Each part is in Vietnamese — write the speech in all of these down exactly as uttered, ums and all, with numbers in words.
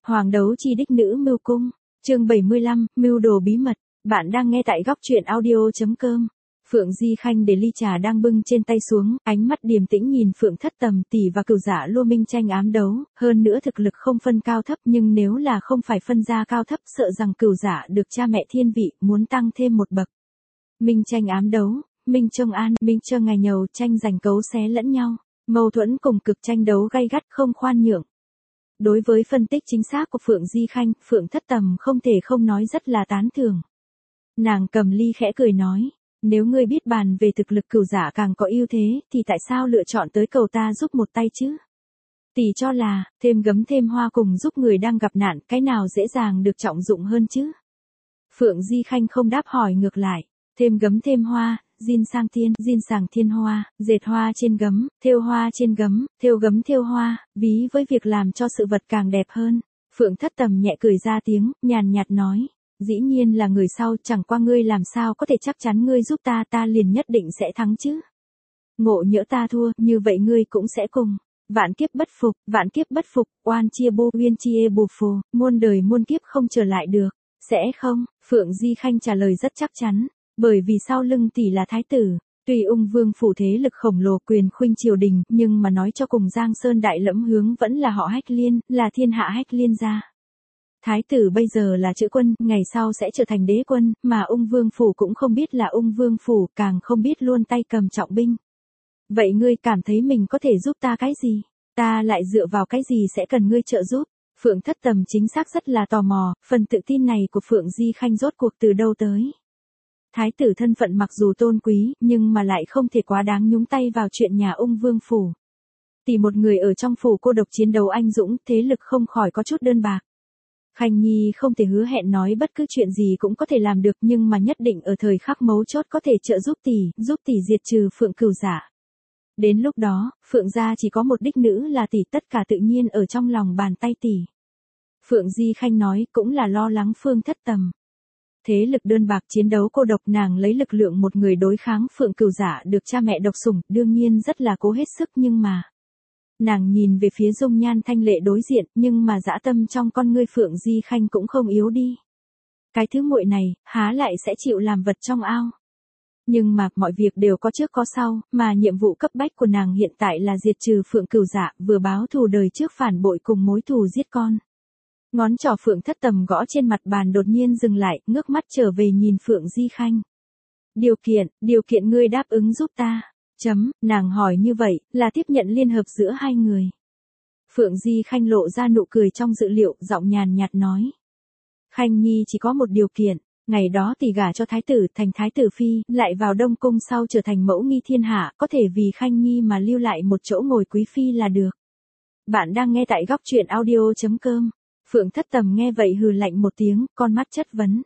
Hoàng đấu chi đích nữ mưu cung, chương bảy mươi lăm, mưu đồ bí mật. Bạn đang nghe tại góc truyện audio.com. Phượng Di Khanh để ly trà đang bưng trên tay xuống, ánh mắt điềm tĩnh nhìn Phượng Thất Tầm tỷ và Cửu Dạ Lô Minh tranh ám đấu, hơn nữa thực lực không phân cao thấp, nhưng nếu là không phải phân ra cao thấp, sợ rằng Cửu Dạ được cha mẹ thiên vị, muốn tăng thêm một bậc. Minh tranh ám đấu, Minh Trông An, Minh Trơ ngày nhầu tranh giành cấu xé lẫn nhau, mâu thuẫn cùng cực, tranh đấu gay gắt không khoan nhượng. Đối với phân tích chính xác của Phượng Di Khanh, Phượng Thất Tầm không thể không nói rất là tán thưởng. Nàng cầm ly khẽ cười nói, nếu ngươi biết bàn về thực lực Cửu Dạ càng có ưu thế, thì tại sao lựa chọn tới cầu ta giúp một tay chứ? Tỷ cho là, thêm gấm thêm hoa cùng giúp người đang gặp nạn, cái nào dễ dàng được trọng dụng hơn chứ? Phượng Di Khanh không đáp, hỏi ngược lại, thêm gấm thêm hoa, diên sang thiên, diên sàng thiên hoa, dệt hoa trên gấm, thêu hoa trên gấm, thêu gấm thêu hoa, ví với việc làm cho sự vật càng đẹp hơn. Phượng Thất Tầm nhẹ cười ra tiếng, nhàn nhạt nói, dĩ nhiên là người sau, chẳng qua ngươi làm sao có thể chắc chắn ngươi giúp ta, ta liền nhất định sẽ thắng chứ. Ngộ nhỡ ta thua, như vậy ngươi cũng sẽ cùng. Vạn kiếp bất phục, vạn kiếp bất phục, oan chia bô uyên chia bù phù, muôn đời muôn kiếp không trở lại được. Sẽ không, Phượng Di Khanh trả lời rất chắc chắn. Bởi vì sau lưng tỷ là thái tử, tuy ung vương phủ thế lực khổng lồ quyền khuynh triều đình, nhưng mà nói cho cùng Giang Sơn đại lẫm hướng vẫn là họ Hách Liên, là thiên hạ Hách Liên gia. Thái tử bây giờ là chữ quân, ngày sau sẽ trở thành đế quân, mà ung vương phủ cũng không biết là ung vương phủ, càng không biết luôn tay cầm trọng binh. Vậy ngươi cảm thấy mình có thể giúp ta cái gì? Ta lại dựa vào cái gì sẽ cần ngươi trợ giúp? Phượng Thất Tầm chính xác rất là tò mò, phần tự tin này của Phượng Di Khanh rốt cuộc từ đâu tới? Thái tử thân phận mặc dù tôn quý, nhưng mà lại không thể quá đáng nhúng tay vào chuyện nhà ung vương phủ. Tỷ một người ở trong phủ cô độc chiến đấu anh dũng, thế lực không khỏi có chút đơn bạc. Khanh Nhi không thể hứa hẹn nói bất cứ chuyện gì cũng có thể làm được, nhưng mà nhất định ở thời khắc mấu chốt có thể trợ giúp tỷ, giúp tỷ diệt trừ Phượng Cửu Dạ. Đến lúc đó, Phượng gia chỉ có một đích nữ là tỷ, tất cả tự nhiên ở trong lòng bàn tay tỷ. Phượng Di Khanh nói, cũng là lo lắng Phương Thất Tầm. Thế lực đơn bạc, chiến đấu cô độc, nàng lấy lực lượng một người đối kháng Phượng Cửu Dạ được cha mẹ độc sủng, đương nhiên rất là cố hết sức, nhưng mà nàng nhìn về phía dung nhan thanh lệ đối diện, nhưng mà dã tâm trong con ngươi Phượng Di Khanh cũng không yếu đi. Cái thứ muội này, há lại sẽ chịu làm vật trong ao. Nhưng mà, mọi việc đều có trước có sau, mà nhiệm vụ cấp bách của nàng hiện tại là diệt trừ Phượng Cửu Dạ, vừa báo thù đời trước phản bội cùng mối thù giết con. Ngón trỏ Phượng Thất Tầm gõ trên mặt bàn đột nhiên dừng lại, ngước mắt trở về nhìn Phượng Di Khanh. Điều kiện, điều kiện ngươi đáp ứng giúp ta. Chấm, nàng hỏi như vậy, là tiếp nhận liên hợp giữa hai người. Phượng Di Khanh lộ ra nụ cười trong dự liệu, giọng nhàn nhạt nói. Khanh Nhi chỉ có một điều kiện, ngày đó tỷ gả cho thái tử thành thái tử phi, lại vào Đông Cung sau trở thành mẫu nghi thiên hạ, có thể vì Khanh Nhi mà lưu lại một chỗ ngồi quý phi là được. Bạn đang nghe tại góc truyện audio.com. Phượng Thất Tầm nghe vậy hừ lạnh một tiếng, con mắt chất vấn.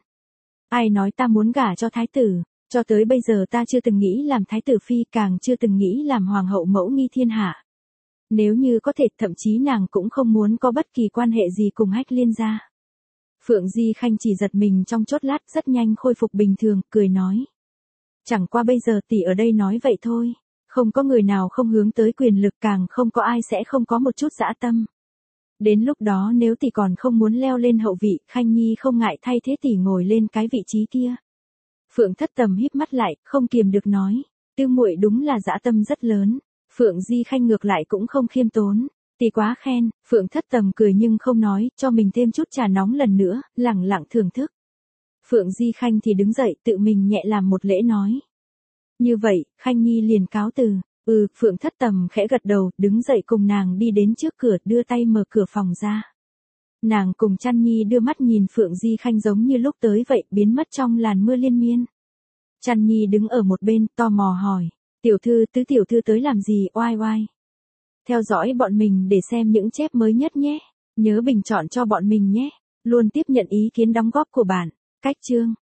Ai nói ta muốn gả cho thái tử, cho tới bây giờ ta chưa từng nghĩ làm thái tử phi, càng chưa từng nghĩ làm hoàng hậu mẫu nghi thiên hạ. Nếu như có thể, thậm chí nàng cũng không muốn có bất kỳ quan hệ gì cùng Hách Liên gia. Phượng Di Khanh chỉ giật mình trong chốc lát, rất nhanh khôi phục bình thường, cười nói. Chẳng qua bây giờ tỷ ở đây nói vậy thôi, không có người nào không hướng tới quyền lực, càng không có ai sẽ không có một chút dã tâm. Đến lúc đó nếu tỷ còn không muốn leo lên hậu vị, Khanh Nhi không ngại thay thế tỷ ngồi lên cái vị trí kia. Phượng Thất Tầm híp mắt lại, không kiềm được nói, tư muội đúng là dã tâm rất lớn. Phượng Di Khanh ngược lại cũng không khiêm tốn, tỷ quá khen. Phượng Thất Tầm cười nhưng không nói, cho mình thêm chút trà nóng lần nữa, lẳng lặng thưởng thức. Phượng Di Khanh thì đứng dậy, tự mình nhẹ làm một lễ nói. Như vậy, Khanh Nhi liền cáo từ. Ừ, Phượng Thất Tầm khẽ gật đầu, đứng dậy cùng nàng đi đến trước cửa, đưa tay mở cửa phòng ra. Nàng cùng Chăn Nhi đưa mắt nhìn Phượng Di Khanh giống như lúc tới vậy, biến mất trong làn mưa liên miên. Chăn Nhi đứng ở một bên, tò mò hỏi, tiểu thư, tứ tiểu thư tới làm gì, oai oai. Theo dõi bọn mình để xem những chép mới nhất nhé, nhớ bình chọn cho bọn mình nhé, luôn tiếp nhận ý kiến đóng góp của bạn. Cách chương,